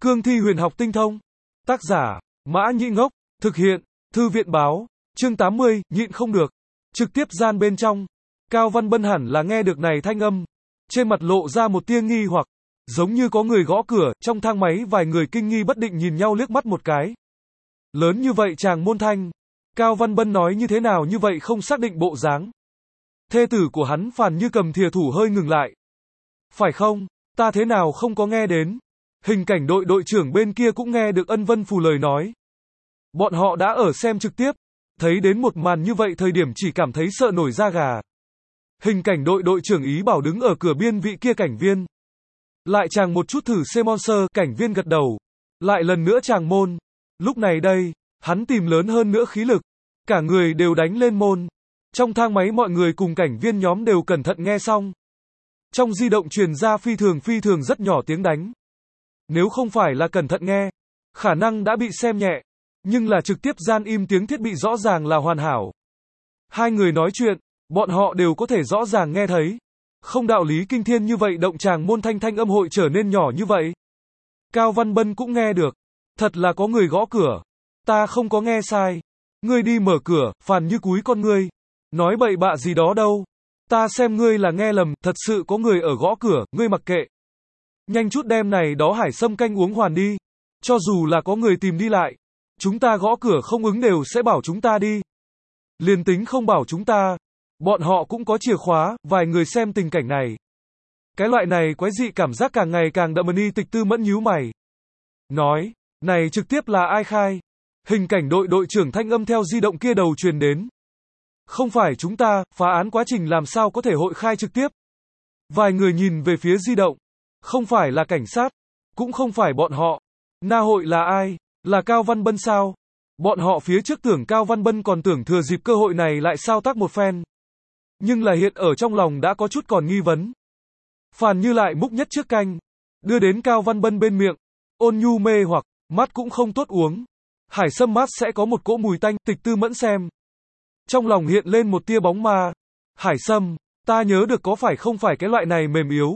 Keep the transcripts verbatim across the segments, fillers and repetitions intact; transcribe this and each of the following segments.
Cương thi huyền học tinh thông. Tác giả, Mã Nhĩ Ngốc. Thực hiện, Thư viện báo. Chương tám mươi, nhịn không được. Trực tiếp gian bên trong. Cao Văn Bân hẳn là nghe được này thanh âm. Trên mặt lộ ra một tia nghi hoặc. Giống như có người gõ cửa, trong thang máy vài người kinh nghi bất định nhìn nhau liếc mắt một cái. Lớn như vậy chàng môn thanh. Cao Văn Bân nói như thế nào như vậy không xác định bộ dáng. Thê tử của hắn Phàn Như cầm thìa thủ hơi ngừng lại. Phải không, ta thế nào không có nghe đến. Hình cảnh đội đội trưởng bên kia cũng nghe được Ân Vân Phù lời nói. Bọn họ đã ở xem trực tiếp. Thấy đến một màn như vậy thời điểm chỉ cảm thấy sợ nổi da gà. Hình cảnh đội đội trưởng ý bảo đứng ở cửa biên vị kia cảnh viên. Lại chàng một chút thử xem monster, cảnh viên gật đầu. Lại lần nữa chàng môn. Lúc này đây, hắn tìm lớn hơn nữa khí lực. Cả người đều đánh lên môn. Trong thang máy mọi người cùng cảnh viên nhóm đều cẩn thận nghe xong. Trong di động truyền ra phi thường phi thường rất nhỏ tiếng đánh. Nếu không phải là cẩn thận nghe, khả năng đã bị xem nhẹ. Nhưng là trực tiếp gian im tiếng thiết bị rõ ràng là hoàn hảo. Hai người nói chuyện, bọn họ đều có thể rõ ràng nghe thấy. Không đạo lý kinh thiên như vậy động tràng môn thanh thanh âm hội trở nên nhỏ như vậy. Cao Văn Bân cũng nghe được. Thật là có người gõ cửa. Ta không có nghe sai. Ngươi đi mở cửa, Phàn Như cúi con ngươi. Nói bậy bạ gì đó đâu. Ta xem ngươi là nghe lầm, thật sự có người ở gõ cửa, ngươi mặc kệ. Nhanh chút đem này đó hải sâm canh uống hoàn đi. Cho dù là có người tìm đi lại. Chúng ta gõ cửa không ứng đều sẽ bảo chúng ta đi. Liền tính không bảo chúng ta. Bọn họ cũng có chìa khóa, vài người xem tình cảnh này. Cái loại này quái dị cảm giác càng ngày càng đậm ni Tịch Tư Mẫn nhíu mày. Nói, này trực tiếp là ai khai? Hình cảnh đội đội trưởng thanh âm theo di động kia đầu truyền đến. Không phải chúng ta, phá án quá trình làm sao có thể hội khai trực tiếp. Vài người nhìn về phía di động. Không phải là cảnh sát. Cũng không phải bọn họ. Na hội là ai? Là Cao Văn Bân sao? Bọn họ phía trước tưởng Cao Văn Bân còn tưởng thừa dịp cơ hội này lại sao tác một phen. Nhưng là hiện ở trong lòng đã có chút còn nghi vấn. Phàn Như lại múc nhất chiếc canh. Đưa đến Cao Văn Bân bên miệng. Ôn nhu mê hoặc, mát cũng không tốt uống. Hải sâm mát sẽ có một cỗ mùi tanh, Tịch Tư Mẫn xem. Trong lòng hiện lên một tia bóng ma. Hải sâm, ta nhớ được có phải không phải cái loại này mềm yếu.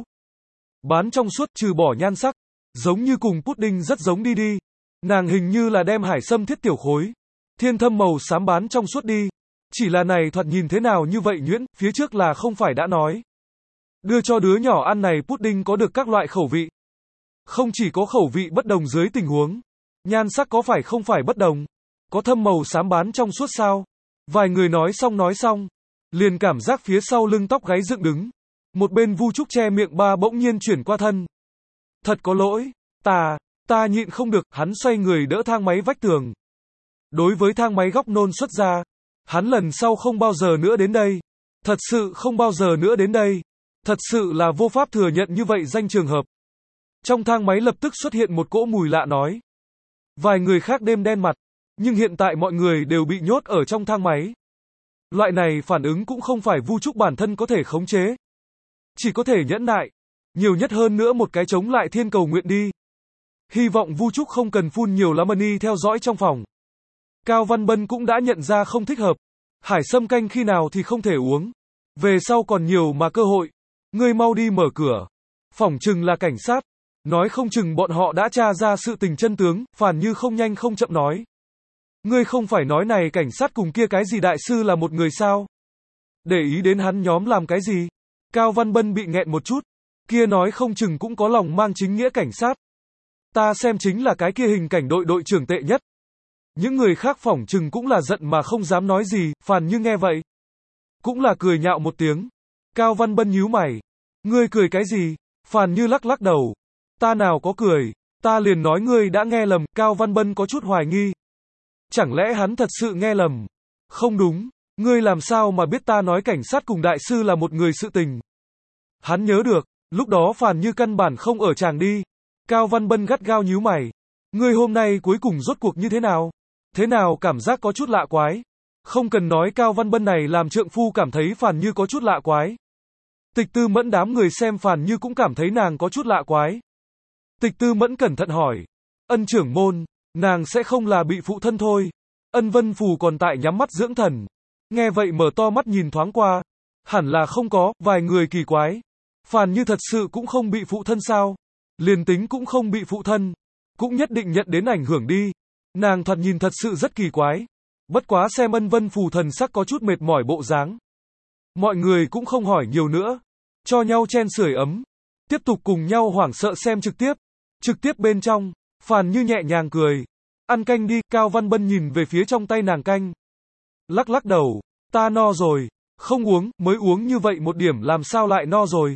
Bán trong suốt trừ bỏ nhan sắc. Giống như cùng pudding rất giống đi đi. Nàng hình như là đem hải sâm thiết tiểu khối. Thiên thâm màu xám bán trong suốt đi. Chỉ là này thoạt nhìn thế nào như vậy nhuyễn, phía trước là không phải đã nói. Đưa cho đứa nhỏ ăn này pudding có được các loại khẩu vị. Không chỉ có khẩu vị bất đồng dưới tình huống. Nhan sắc có phải không phải bất đồng. Có thâm màu xám bán trong suốt sao. Vài người nói xong nói xong. Liền cảm giác phía sau lưng tóc gáy dựng đứng. Một bên Vu Trúc che miệng ba bỗng nhiên chuyển qua thân. Thật có lỗi. Ta, ta nhịn không được. Hắn xoay người đỡ thang máy vách tường. Đối với thang máy góc nôn xuất ra. Hắn lần sau không bao giờ nữa đến đây. Thật sự không bao giờ nữa đến đây. Thật sự là vô pháp thừa nhận như vậy danh trường hợp. Trong thang máy lập tức xuất hiện một cỗ mùi lạ nói. Vài người khác đêm đen mặt. Nhưng hiện tại mọi người đều bị nhốt ở trong thang máy. Loại này phản ứng cũng không phải Vu Trúc bản thân có thể khống chế. Chỉ có thể nhẫn nại. Nhiều nhất hơn nữa một cái chống lại thiên cầu nguyện đi. Hy vọng Vu Trúc không cần phun nhiều lá money theo dõi trong phòng. Cao Văn Bân cũng đã nhận ra không thích hợp. Hải sâm canh khi nào thì không thể uống. Về sau còn nhiều mà cơ hội. Ngươi mau đi mở cửa. Phỏng chừng là cảnh sát. Nói không chừng bọn họ đã tra ra sự tình chân tướng. Phàn Như không nhanh không chậm nói. Ngươi không phải nói này cảnh sát cùng kia cái gì đại sư là một người sao? Để ý đến hắn nhóm làm cái gì? Cao Văn Bân bị nghẹn một chút. Kia nói không chừng cũng có lòng mang chính nghĩa cảnh sát. Ta xem chính là cái kia hình cảnh đội đội trưởng tệ nhất. Những người khác phỏng chừng cũng là giận mà không dám nói gì. Phàn Như nghe vậy. Cũng là cười nhạo một tiếng. Cao Văn Bân nhíu mày. Ngươi cười cái gì? Phàn Như lắc lắc đầu. Ta nào có cười. Ta liền nói ngươi đã nghe lầm. Cao Văn Bân có chút hoài nghi. Chẳng lẽ hắn thật sự nghe lầm? Không đúng. Ngươi làm sao mà biết ta nói cảnh sát cùng đại sư là một người sự tình? Hắn nhớ được. Lúc đó Phàn Như căn bản không ở chàng đi. Cao Văn Bân gắt gao nhíu mày. Ngươi hôm nay cuối cùng rốt cuộc như thế nào? Thế nào cảm giác có chút lạ quái? Không cần nói Cao Văn Bân này làm trượng phu cảm thấy Phàn Như có chút lạ quái. Tịch Tư Mẫn đám người xem Phàn Như cũng cảm thấy nàng có chút lạ quái. Tịch Tư Mẫn cẩn thận hỏi. Ân trưởng môn, nàng sẽ không là bị phụ thân thôi. Ân Vân Phù còn tại nhắm mắt dưỡng thần. Nghe vậy mở to mắt nhìn thoáng qua. Hẳn là không có, vài người kỳ quái. Phàn Như thật sự cũng không bị phụ thân sao? Liền tính cũng không bị phụ thân. cũng nhất định nhận đến ảnh hưởng đi. Nàng thoạt nhìn thật sự rất kỳ quái. Bất quá xem Ân Vân Phù thần sắc có chút mệt mỏi bộ dáng. Mọi người cũng không hỏi nhiều nữa. Cho nhau chen sưởi ấm. Tiếp tục cùng nhau hoảng sợ xem trực tiếp. Trực tiếp bên trong, Phàn Như nhẹ nhàng cười. Ăn canh đi, Cao Văn Bân nhìn về phía trong tay nàng canh. Lắc lắc đầu, ta no rồi, không uống, mới uống như vậy một điểm làm sao lại no rồi.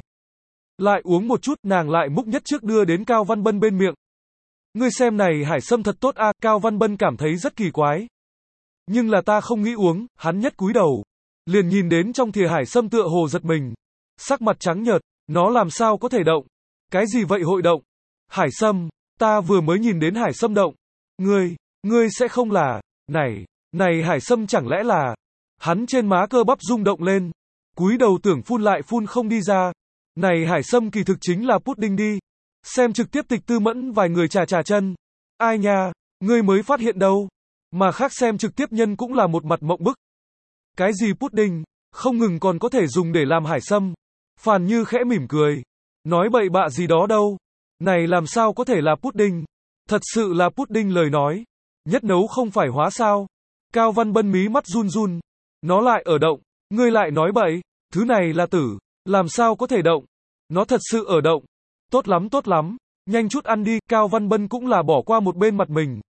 Lại uống một chút, nàng lại múc nhất trước đưa đến Cao Văn Bân bên miệng. Ngươi xem này hải sâm thật tốt a, Cao Văn Bân cảm thấy rất kỳ quái. Nhưng là ta không nghĩ uống, hắn nhất cúi đầu. Liền nhìn đến trong thìa hải sâm tựa hồ giật mình. Sắc mặt trắng nhợt, nó làm sao có thể động? Cái gì vậy hội động? Hải sâm, ta vừa mới nhìn đến hải sâm động. Ngươi, ngươi sẽ không là, này, này hải sâm chẳng lẽ là, hắn trên má cơ bắp rung động lên. Cúi đầu tưởng phun lại phun không đi ra. Này hải sâm kỳ thực chính là pudding đi. Xem trực tiếp Tịch Tư Mẫn vài người trà trà chân. Ai nha, ngươi mới phát hiện đâu. Mà khác xem trực tiếp nhân cũng là một mặt mộng bức. Cái gì pudding, không ngừng còn có thể dùng để làm hải sâm. Phàn Như khẽ mỉm cười. Nói bậy bạ gì đó đâu. Này làm sao có thể là pudding. Thật sự là pudding lời nói. Nhất nấu không phải hóa sao. Cao Văn Bân mí mắt run run. Nó lại ở động. Ngươi lại nói bậy. Thứ này là tử. Làm sao có thể động. Nó thật sự ở động. Tốt lắm tốt lắm. Nhanh chút ăn đi. Cao Văn Bân cũng là bỏ qua một bên mặt mình.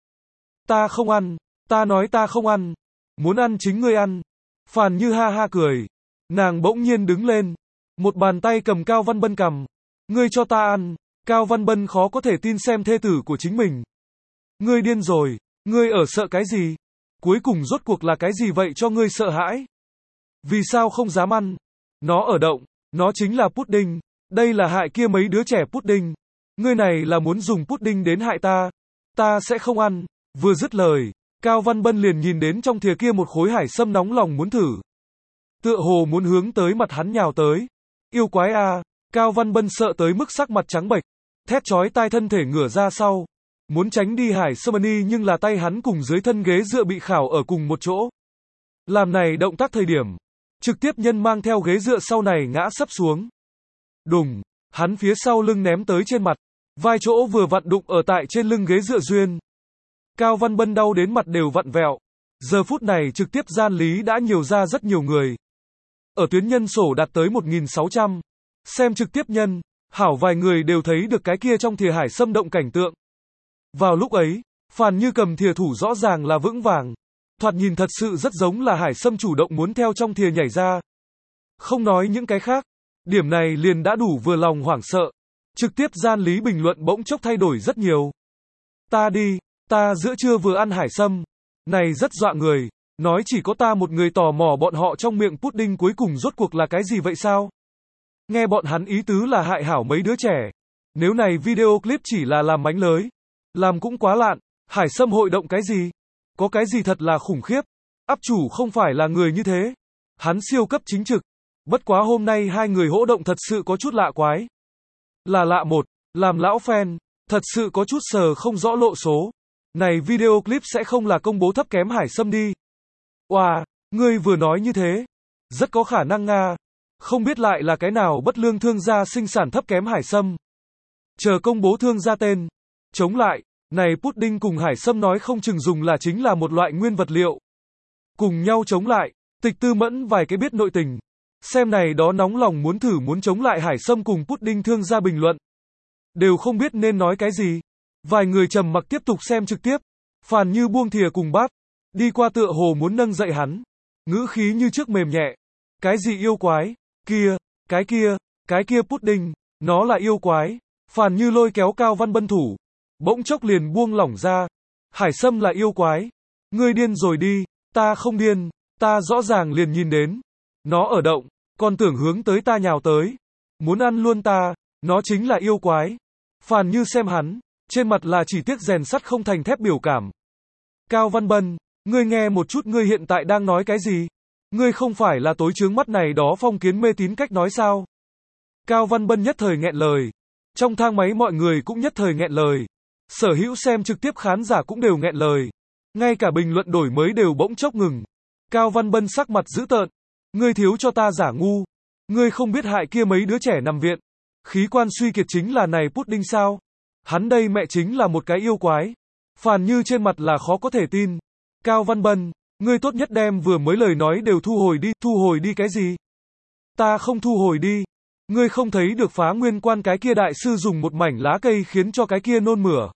Ta không ăn. Ta nói ta không ăn. Muốn ăn chính ngươi ăn. Phàn Như ha ha cười. Nàng bỗng nhiên đứng lên. Một bàn tay cầm Cao Văn Bân cầm. Ngươi cho ta ăn. Cao Văn Bân khó có thể tin xem thê tử của chính mình. Ngươi điên rồi. Ngươi ở sợ cái gì? Cuối cùng rốt cuộc là cái gì vậy cho ngươi sợ hãi? Vì sao không dám ăn? Nó ở động. Nó chính là pudding. Đây là hại kia mấy đứa trẻ pudding. Ngươi này là muốn dùng pudding đến hại ta. Ta sẽ không ăn. Vừa dứt lời, Cao Văn Bân liền nhìn đến trong thìa kia một khối hải sâm nóng lòng muốn thử. Tựa hồ muốn hướng tới mặt hắn nhào tới. Yêu quái a, Cao Văn Bân sợ tới mức sắc mặt trắng bệch, thét chói tai thân thể ngửa ra sau. Muốn tránh đi hải sâm ni nhưng là tay hắn cùng dưới thân ghế dựa bị khảo ở cùng một chỗ. Làm này động tác thời điểm, trực tiếp nhân mang theo ghế dựa sau này ngã sấp xuống. Đùng, hắn phía sau lưng ném tới trên mặt, vai chỗ vừa vặn đụng ở tại trên lưng ghế dựa duyên. Cao Văn Bân đau đến mặt đều vặn vẹo. Giờ phút này trực tiếp gian lý đã nhiều ra rất nhiều người. Ở tuyến nhân sổ đạt tới một nghìn sáu trăm. Xem trực tiếp nhân, hảo vài người đều thấy được cái kia trong thìa hải sâm động cảnh tượng. Vào lúc ấy, Phàn Như cầm thìa thủ rõ ràng là vững vàng. Thoạt nhìn thật sự rất giống là hải sâm chủ động muốn theo trong thìa nhảy ra. Không nói những cái khác. Điểm này liền đã đủ vừa lòng hoảng sợ. Trực tiếp gian lý bình luận bỗng chốc thay đổi rất nhiều. Ta đi, ta giữa trưa vừa ăn hải sâm. Này rất dọa người. Nói chỉ có ta một người tò mò bọn họ trong miệng pudding cuối cùng rốt cuộc là cái gì vậy sao? Nghe bọn hắn ý tứ là hại hảo mấy đứa trẻ. Nếu này video clip chỉ là làm mánh lới. Làm cũng quá lạn. Hải sâm hội động cái gì? Có cái gì thật là khủng khiếp? Áp chủ không phải là người như thế. Hắn siêu cấp chính trực. Bất quá hôm nay hai người hỗ động thật sự có chút lạ quái. Là lạ một, làm lão fan, thật sự có chút sờ không rõ lộ số. Này video clip sẽ không là công bố thấp kém hải sâm đi. Oà, wow, ngươi vừa nói như thế. Rất có khả năng nga. Không biết lại là cái nào bất lương thương gia sinh sản thấp kém hải sâm. Chờ công bố thương gia tên. Chống lại, này pudding cùng hải sâm nói không chừng dùng là chính là một loại nguyên vật liệu. Cùng nhau chống lại, Tịch Tư Mẫn vài cái biết nội tình. Xem này đó nóng lòng muốn thử muốn chống lại hải sâm cùng pudding thương gia bình luận. Đều không biết nên nói cái gì. Vài người trầm mặc tiếp tục xem trực tiếp. Phàn Như buông thìa cùng bát. Đi qua tựa hồ muốn nâng dậy hắn. Ngữ khí như trước mềm nhẹ. Cái gì yêu quái? Kia, cái kia, cái kia pudding. Nó là yêu quái. Phàn Như lôi kéo Cao Văn Bân thủ. Bỗng chốc liền buông lỏng ra. Hải sâm là yêu quái. Ngươi điên rồi đi. Ta không điên. Ta rõ ràng liền nhìn đến. Nó ở động. Còn tưởng hướng tới ta nhào tới. Muốn ăn luôn ta. Nó chính là yêu quái. Phàn Như xem hắn. Trên mặt là chỉ tiếc rèn sắt không thành thép biểu cảm. Cao Văn Bân. Ngươi nghe một chút ngươi hiện tại đang nói cái gì? Ngươi không phải là tối chướng mắt này đó phong kiến mê tín cách nói sao? Cao Văn Bân nhất thời nghẹn lời. Trong thang máy mọi người cũng nhất thời nghẹn lời. Sở hữu xem trực tiếp khán giả cũng đều nghẹn lời. Ngay cả bình luận đổi mới đều bỗng chốc ngừng. Cao Văn Bân sắc mặt dữ tợn. Ngươi thiếu cho ta giả ngu. Ngươi không biết hại kia mấy đứa trẻ nằm viện. Khí quan suy kiệt chính là này pudding sao? Hắn đây mẹ chính là một cái yêu quái. Phàn Như trên mặt là khó có thể tin. Cao Văn Bân, ngươi tốt nhất đem vừa mới lời nói đều thu hồi đi, thu hồi đi cái gì? Ta không thu hồi đi. Ngươi không thấy được Phá Nguyên Quan cái kia đại sư dùng một mảnh lá cây khiến cho cái kia nôn mửa.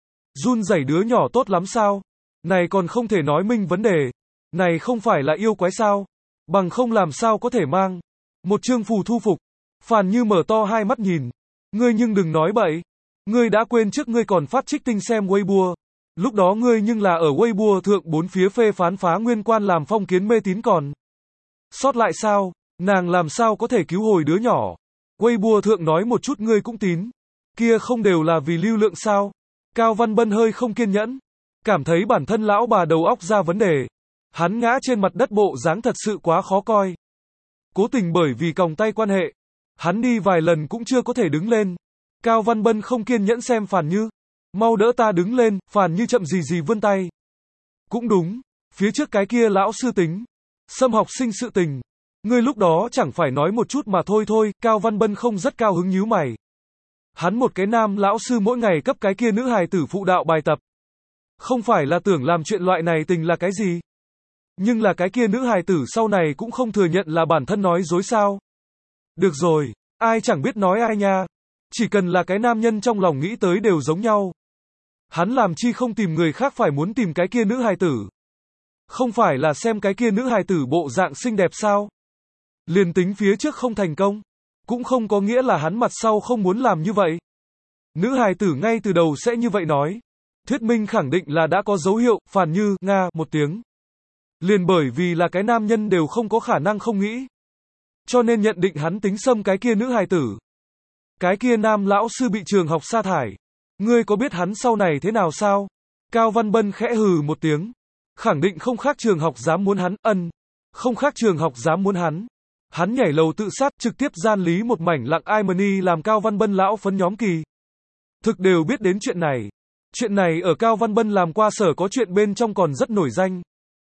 Run rẩy đứa nhỏ tốt lắm sao? Này còn không thể nói minh vấn đề. Này không phải là yêu quái sao? Bằng không làm sao có thể mang. Một chương phù thu phục. Phàn Như mở to hai mắt nhìn. Ngươi nhưng đừng nói bậy. Ngươi đã quên trước ngươi còn phát trích tinh xem Weibo. Lúc đó ngươi nhưng là ở Weibo thượng bốn phía phê phán Phá Nguyên Quan làm phong kiến mê tín còn. Sót lại sao? Nàng làm sao có thể cứu hồi đứa nhỏ? Weibo thượng nói một chút ngươi cũng tín. Kia không đều là vì lưu lượng sao? Cao Văn Bân hơi không kiên nhẫn. Cảm thấy bản thân lão bà đầu óc ra vấn đề. Hắn ngã trên mặt đất bộ dáng thật sự quá khó coi. Cố tình bởi vì còng tay quan hệ. Hắn đi vài lần cũng chưa có thể đứng lên. Cao Văn Bân không kiên nhẫn xem Phàn Như. Mau đỡ ta đứng lên, Phàn Như chậm gì gì vươn tay. Cũng đúng, phía trước cái kia lão sư tính. Xâm học sinh sự tình. Ngươi lúc đó chẳng phải nói một chút mà thôi thôi, Cao Văn Bân không rất cao hứng nhíu mày. Hắn một cái nam lão sư mỗi ngày cấp cái kia nữ hài tử phụ đạo bài tập. Không phải là tưởng làm chuyện loại này tình là cái gì. Nhưng là cái kia nữ hài tử sau này cũng không thừa nhận là bản thân nói dối sao. Được rồi, ai chẳng biết nói ai nha. Chỉ cần là cái nam nhân trong lòng nghĩ tới đều giống nhau. Hắn làm chi không tìm người khác phải muốn tìm cái kia nữ hài tử. Không phải là xem cái kia nữ hài tử bộ dạng xinh đẹp sao. Liền tính phía trước không thành công. Cũng không có nghĩa là hắn mặt sau không muốn làm như vậy. Nữ hài tử ngay từ đầu sẽ như vậy nói. Thuyết minh khẳng định là đã có dấu hiệu, Phàn Như, nga, một tiếng. Liền bởi vì là cái nam nhân đều không có khả năng không nghĩ. Cho nên nhận định hắn tính xâm cái kia nữ hài tử. Cái kia nam lão sư bị trường học sa thải. Ngươi có biết hắn sau này thế nào sao? Cao Văn Bân khẽ hừ một tiếng. Khẳng định không khác trường học dám muốn hắn, ân. Không khác trường học dám muốn hắn. Hắn nhảy lầu tự sát, trực tiếp gian lý một mảnh lặng ai mani làm Cao Văn Bân lão phấn nhóm kỳ. Thực đều biết đến chuyện này. Chuyện này ở Cao Văn Bân làm qua sở có chuyện bên trong còn rất nổi danh.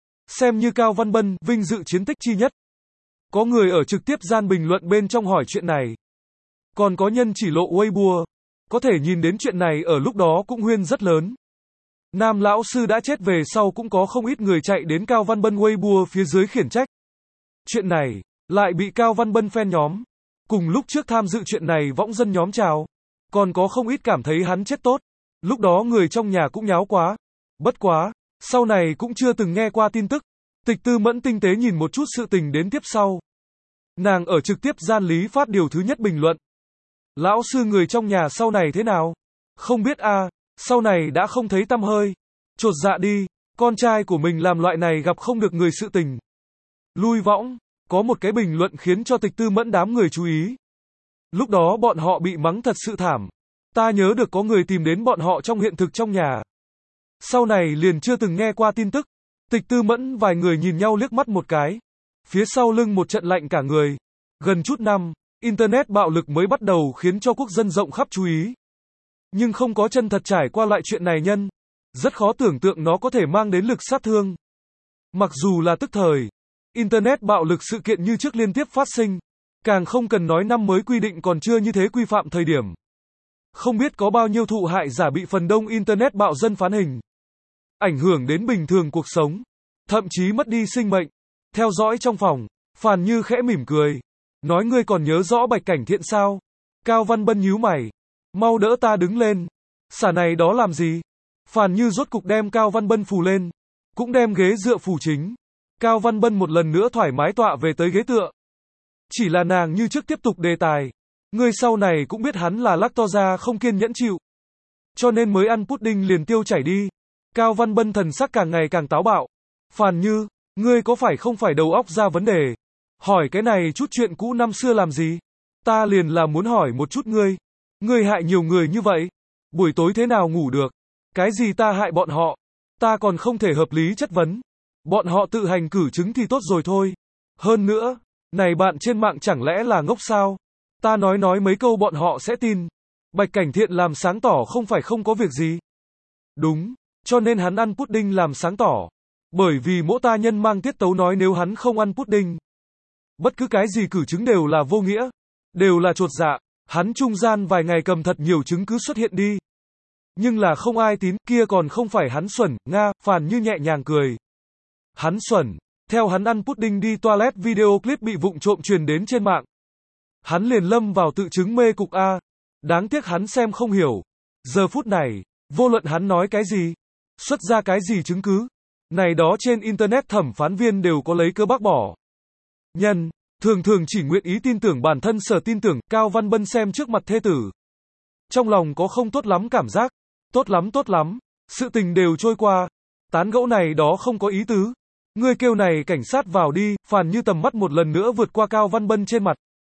Xem như Cao Văn Bân, vinh dự chiến tích chi nhất. Có người ở trực tiếp gian bình luận bên trong hỏi chuyện này. Còn có nhân chỉ lộ Weibo. Có thể nhìn đến chuyện này ở lúc đó cũng huyên rất lớn. Nam lão sư đã chết về sau cũng có không ít người chạy đến Cao Văn Bân Weibo phía dưới khiển trách. Chuyện này, lại bị Cao Văn Bân fan nhóm. Cùng lúc trước tham dự chuyện này võng dân nhóm chào. Còn có không ít cảm thấy hắn chết tốt. Lúc đó người trong nhà cũng nháo quá. Bất quá, sau này cũng chưa từng nghe qua tin tức. Tịch Tư Mẫn tinh tế nhìn một chút sự tình đến tiếp sau. Nàng ở trực tiếp gian lý phát điều thứ nhất bình luận. Lão sư người trong nhà sau này thế nào? Không biết a, à, sau này đã không thấy tăm hơi. Chột dạ đi, con trai của mình làm loại này gặp không được người sự tình. Lui võng, có một cái bình luận khiến cho Tịch Tư Mẫn đám người chú ý. Lúc đó bọn họ bị mắng thật sự thảm. Ta nhớ được có người tìm đến bọn họ trong hiện thực trong nhà. Sau này liền chưa từng nghe qua tin tức. Tịch Tư Mẫn vài người nhìn nhau liếc mắt một cái. Phía sau lưng một trận lạnh cả người. Gần chút năm, Internet bạo lực mới bắt đầu khiến cho quốc dân rộng khắp chú ý. Nhưng không có chân thật trải qua loại chuyện này nhân. Rất khó tưởng tượng nó có thể mang đến lực sát thương. Mặc dù là tức thời, Internet bạo lực sự kiện như trước liên tiếp phát sinh. Càng không cần nói năm mới quy định còn chưa như thế quy phạm thời điểm. Không biết có bao nhiêu thụ hại giả bị phần đông Internet bạo dân phán hình. Ảnh hưởng đến bình thường cuộc sống. Thậm chí mất đi sinh mệnh. Theo dõi trong phòng, Phàn Như khẽ mỉm cười. Nói ngươi còn nhớ rõ Bạch Cảnh Thiện sao? Cao Văn Bân nhíu mày. Mau đỡ ta đứng lên. Xả này đó làm gì? Phàn Như rốt cục đem Cao Văn Bân phù lên. Cũng đem ghế dựa phủ chính. Cao Văn Bân một lần nữa thoải mái tọa về tới ghế tựa. Chỉ là nàng như trước tiếp tục đề tài. Ngươi sau này cũng biết hắn là lactose không kiên nhẫn chịu. Cho nên mới ăn pudding liền tiêu chảy đi. Cao Văn Bân thần sắc càng ngày càng táo bạo. Phàn Như, ngươi có phải không phải đầu óc ra vấn đề? Hỏi cái này chút chuyện cũ năm xưa làm gì? Ta liền là muốn hỏi một chút ngươi. Ngươi hại nhiều người như vậy. Buổi tối thế nào ngủ được? Cái gì ta hại bọn họ? Ta còn không thể hợp lý chất vấn. Bọn họ tự hành cử chứng thì tốt rồi thôi. Hơn nữa, này bạn trên mạng chẳng lẽ là ngốc sao? Ta nói nói mấy câu bọn họ sẽ tin. Bạch Cảnh Thiện làm sáng tỏ không phải không có việc gì. Đúng, cho nên hắn ăn pudding làm sáng tỏ. Bởi vì mỗi ta nhân mang tiết tấu nói nếu hắn không ăn pudding. Bất cứ cái gì cử chứng đều là vô nghĩa. Đều là chột dạ. Hắn trung gian vài ngày cầm thật nhiều chứng cứ xuất hiện đi. Nhưng là không ai tín, kia còn không phải hắn xuẩn, Nga, Phàn Như nhẹ nhàng cười. Hắn xuẩn, theo hắn ăn pudding đi toilet video clip bị vụng trộm truyền đến trên mạng. Hắn liền lâm vào tự chứng mê cục A. Đáng tiếc hắn xem không hiểu. Giờ phút này, vô luận hắn nói cái gì, xuất ra cái gì chứng cứ, này đó trên internet thẩm phán viên đều có lấy cơ bác bỏ. Nhân, thường thường chỉ nguyện ý tin tưởng bản thân sở tin tưởng, Cao Văn Bân xem trước mặt thê tử. Trong lòng có không tốt lắm cảm giác, tốt lắm tốt lắm, sự tình đều trôi qua, tán gẫu này đó không có ý tứ. Ngươi kêu này cảnh sát vào đi, Phàn Như tầm mắt một lần nữa vượt qua Cao Văn Bân trên mặt.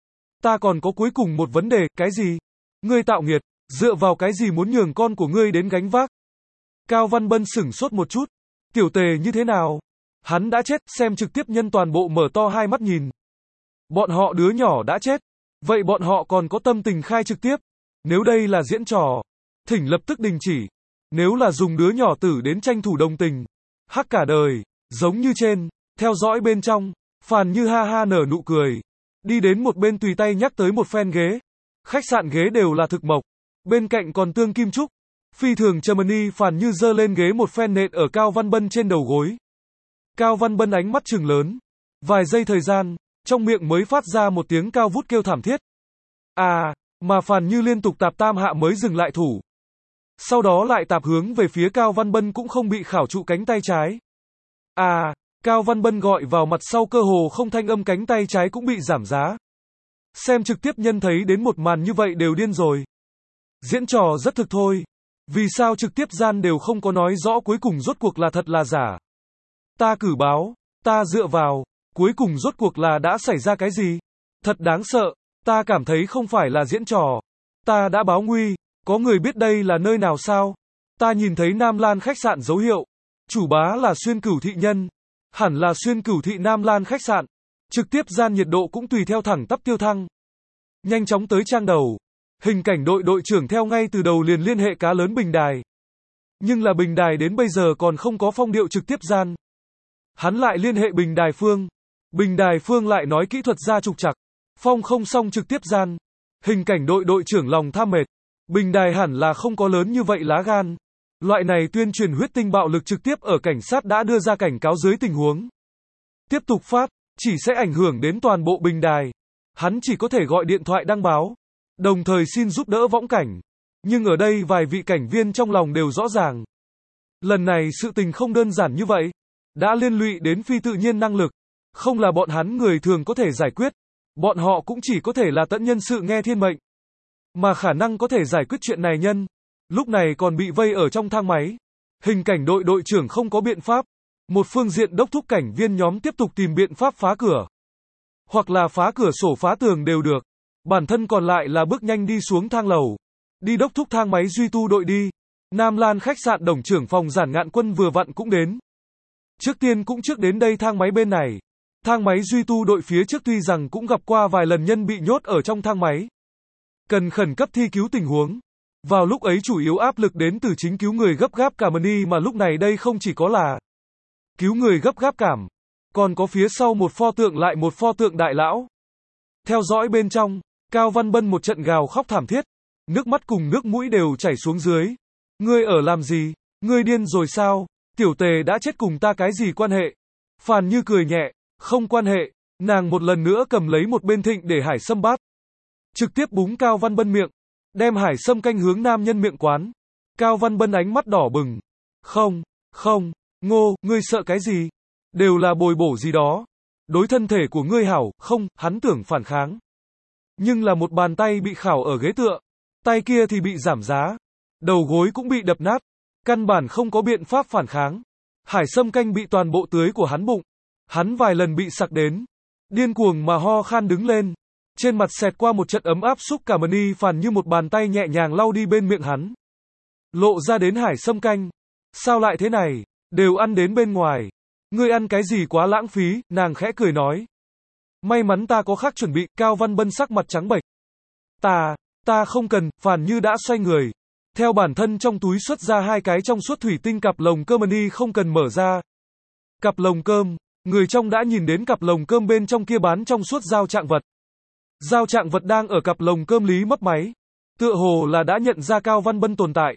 Ta còn có cuối cùng một vấn đề, cái gì? Ngươi tạo nghiệt, dựa vào cái gì muốn nhường con của ngươi đến gánh vác? Cao Văn Bân sửng sốt một chút. Tiểu Tề như thế nào? Hắn đã chết, xem trực tiếp nhân toàn bộ mở to hai mắt nhìn. Bọn họ đứa nhỏ đã chết. Vậy bọn họ còn có tâm tình khai trực tiếp? Nếu đây là diễn trò, thỉnh lập tức đình chỉ. Nếu là dùng đứa nhỏ tử đến tranh thủ đồng tình, hắc cả đời, giống như trên, theo dõi bên trong, Phàn Như ha ha nở nụ cười. Đi đến một bên tùy tay nhắc tới một phen ghế. Khách sạn ghế đều là thực mộc. Bên cạnh còn tương kim trúc. Phi thường Germany Phàn Như giơ lên ghế một phen nện ở Cao Văn Bân trên đầu gối. Cao Văn Bân ánh mắt trừng lớn. Vài giây thời gian, trong miệng mới phát ra một tiếng cao vút kêu thảm thiết. À, mà Phàn Như liên tục tạp tam hạ mới dừng lại thủ. Sau đó lại tạp hướng về phía Cao Văn Bân cũng không bị khảo trụ cánh tay trái. À, Cao Văn Bân gọi vào mặt sau cơ hồ không thanh âm cánh tay trái cũng bị giảm giá. Xem trực tiếp nhân thấy đến một màn như vậy đều điên rồi. Diễn trò rất thực thôi. Vì sao trực tiếp gian đều không có nói rõ cuối cùng rốt cuộc là thật là giả? Ta cử báo, ta dựa vào, cuối cùng rốt cuộc là đã xảy ra cái gì? Thật đáng sợ, ta cảm thấy không phải là diễn trò. Ta đã báo nguy, có người biết đây là nơi nào sao? Ta nhìn thấy Nam Lan khách sạn dấu hiệu. Chủ bá là Xuyên Cửu thị nhân. Hẳn là Xuyên Cửu thị Nam Lan khách sạn. Trực tiếp gian nhiệt độ cũng tùy theo thẳng tắp tiêu thăng. Nhanh chóng tới trang đầu. Hình cảnh đội đội trưởng theo ngay từ đầu liền liên hệ cá lớn bình đài. Nhưng là bình đài đến bây giờ còn không có phong điệu trực tiếp gian. Hắn lại liên hệ bình đài phương. Bình đài phương lại nói kỹ thuật ra trục trặc. Phong không xong trực tiếp gian. Hình cảnh đội đội trưởng lòng tham mệt. Bình đài hẳn là không có lớn như vậy lá gan. Loại này tuyên truyền huyết tinh bạo lực trực tiếp ở cảnh sát đã đưa ra cảnh cáo dưới tình huống. Tiếp tục phát, chỉ sẽ ảnh hưởng đến toàn bộ bình đài. Hắn chỉ có thể gọi điện thoại đăng báo. Đồng thời xin giúp đỡ võng cảnh. Nhưng ở đây vài vị cảnh viên trong lòng đều rõ ràng. Lần này sự tình không đơn giản như vậy. Đã liên lụy đến phi tự nhiên năng lực. Không là bọn hắn người thường có thể giải quyết. Bọn họ cũng chỉ có thể là tận nhân sự nghe thiên mệnh. Mà khả năng có thể giải quyết chuyện này nhân. Lúc này còn bị vây ở trong thang máy. Hình cảnh đội đội trưởng không có biện pháp. Một phương diện đốc thúc cảnh viên nhóm tiếp tục tìm biện pháp phá cửa. Hoặc là phá cửa sổ phá tường đều được. Bản thân còn lại là bước nhanh đi xuống thang lầu. Đi đốc thúc thang máy duy tu đội đi. Nam Lan khách sạn đồng trưởng phòng Giản Ngạn Quân vừa vặn cũng đến. Trước tiên cũng trước đến đây thang máy bên này. Thang máy duy tu đội phía trước tuy rằng cũng gặp qua vài lần nhân bị nhốt ở trong thang máy. Cần khẩn cấp thi cứu tình huống. Vào lúc ấy chủ yếu áp lực đến từ chính cứu người gấp gáp cảm ơn mà lúc này đây không chỉ có là cứu người gấp gáp cảm. Còn có phía sau một pho tượng lại một pho tượng đại lão. Theo dõi bên trong, Cao Văn Bân một trận gào khóc thảm thiết. Nước mắt cùng nước mũi đều chảy xuống dưới. Ngươi ở làm gì? Ngươi điên rồi sao? Tiểu Tề đã chết cùng ta cái gì quan hệ? Phàn Như cười nhẹ. Không quan hệ. Nàng một lần nữa cầm lấy một bên thịnh để hải sâm bát. Trực tiếp búng Cao Văn Bân miệng. Đem hải sâm canh hướng nam nhân miệng quán. Cao Văn Bân ánh mắt đỏ bừng. Không, không, Ngô, ngươi sợ cái gì? Đều là bồi bổ gì đó. Đối thân thể của ngươi hảo, không, hắn tưởng phản kháng. Nhưng là một bàn tay bị khảo ở ghế tựa. Tay kia thì bị giảm giá. Đầu gối cũng bị đập nát. Căn bản không có biện pháp phản kháng. Hải sâm canh bị toàn bộ tưới của hắn bụng. Hắn vài lần bị sặc đến. Điên cuồng mà ho khan đứng lên. Trên mặt xẹt qua một trận ấm áp xúc cảm ơn y Phàn Như một bàn tay nhẹ nhàng lau đi bên miệng hắn. Lộ ra đến hải sâm canh. Sao lại thế này? Đều ăn đến bên ngoài. Ngươi ăn cái gì quá lãng phí, nàng khẽ cười nói. May mắn ta có khác chuẩn bị, Cao Văn Bân sắc mặt trắng bệch. Ta, ta không cần, Phàn Như đã xoay người. Theo bản thân trong túi xuất ra hai cái trong suốt thủy tinh cặp lồng cơm ơn y không cần mở ra. Cặp lồng cơm, người trong đã nhìn đến cặp lồng cơm bên trong kia bán trong suốt dao trạng vật. Dao trạng vật đang ở cặp lồng cơm lý mấp máy. Tựa hồ là đã nhận ra Cao Văn Bân tồn tại.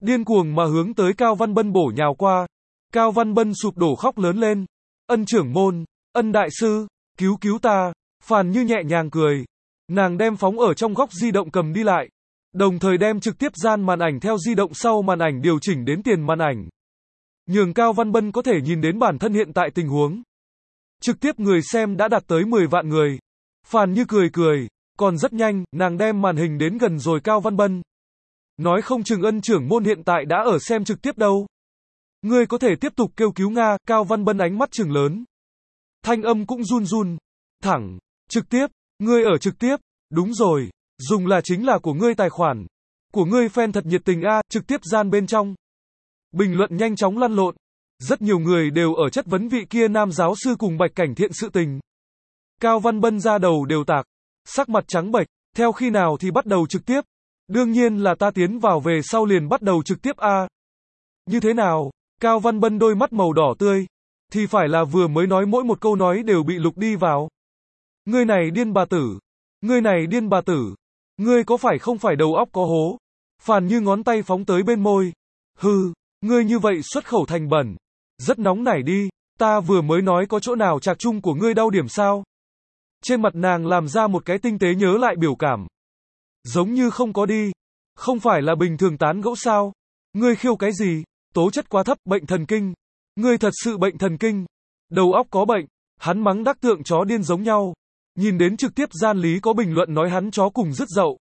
điên cuồng mà hướng tới Cao Văn Bân bổ nhào qua. Cao Văn Bân sụp đổ khóc lớn lên. Ân trưởng môn, Ân đại sư, cứu cứu ta. Phàn Như nhẹ nhàng cười. Nàng đem phóng ở trong góc di động cầm đi lại. Đồng thời đem trực tiếp gian màn ảnh theo di động sau màn ảnh điều chỉnh đến tiền màn ảnh. Nhường Cao Văn Bân có thể nhìn đến bản thân hiện tại tình huống. Trực tiếp người xem đã đạt tới mười vạn người. Phàn Như cười cười, còn rất nhanh, nàng đem màn hình đến gần rồi Cao Văn Bân. Nói không chừng Ân trưởng môn hiện tại đã ở xem trực tiếp đâu. Ngươi có thể tiếp tục kêu cứu Nga, Cao Văn Bân ánh mắt trừng lớn. Thanh âm cũng run run. Thẳng, trực tiếp, ngươi ở trực tiếp, đúng rồi, dùng là chính là của ngươi tài khoản. Của ngươi fan thật nhiệt tình a, trực tiếp gian bên trong. Bình luận nhanh chóng lăn lộn. Rất nhiều người đều ở chất vấn vị kia nam giáo sư cùng Bạch Cảnh Thiện sự tình. Cao Văn Bân ra đầu đều tạc. Sắc mặt trắng bệch, theo khi nào thì bắt đầu trực tiếp. Đương nhiên là ta tiến vào về sau liền bắt đầu trực tiếp a. Như thế nào? Cao Văn Bân đôi mắt màu đỏ tươi. Thì phải là vừa mới nói mỗi một câu nói đều bị lục đi vào. Ngươi này điên bà tử. Ngươi này điên bà tử. Ngươi có phải không phải đầu óc có hố? Phàn Như ngón tay phóng tới bên môi. Hừ, ngươi như vậy xuất khẩu thành bẩn. Rất nóng nảy đi. Ta vừa mới nói có chỗ nào trạc trung của ngươi đau điểm sao? Trên mặt nàng làm ra một cái tinh tế nhớ lại biểu cảm. Giống như không có đi. Không phải là bình thường tán gẫu sao? Ngươi khiêu cái gì? Tố chất quá thấp, bệnh thần kinh. Ngươi thật sự bệnh thần kinh. Đầu óc có bệnh. Hắn mắng đắc tượng chó điên giống nhau. Nhìn đến trực tiếp gian lý có bình luận nói hắn chó cùng dứt dậu.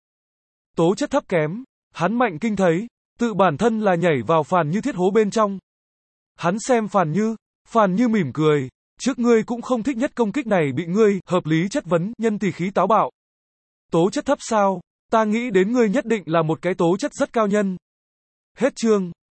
Tố chất thấp kém. Hắn mạnh kinh thấy. Tự bản thân là nhảy vào Phàn Như thiết hố bên trong. Hắn xem Phàn Như. Phàn Như mỉm cười. Trước ngươi cũng không thích nhất công kích này bị ngươi, hợp lý chất vấn, nhân tỳ khí táo bạo. Tố chất thấp sao? Ta nghĩ đến ngươi nhất định là một cái tố chất rất cao nhân. Hết chương.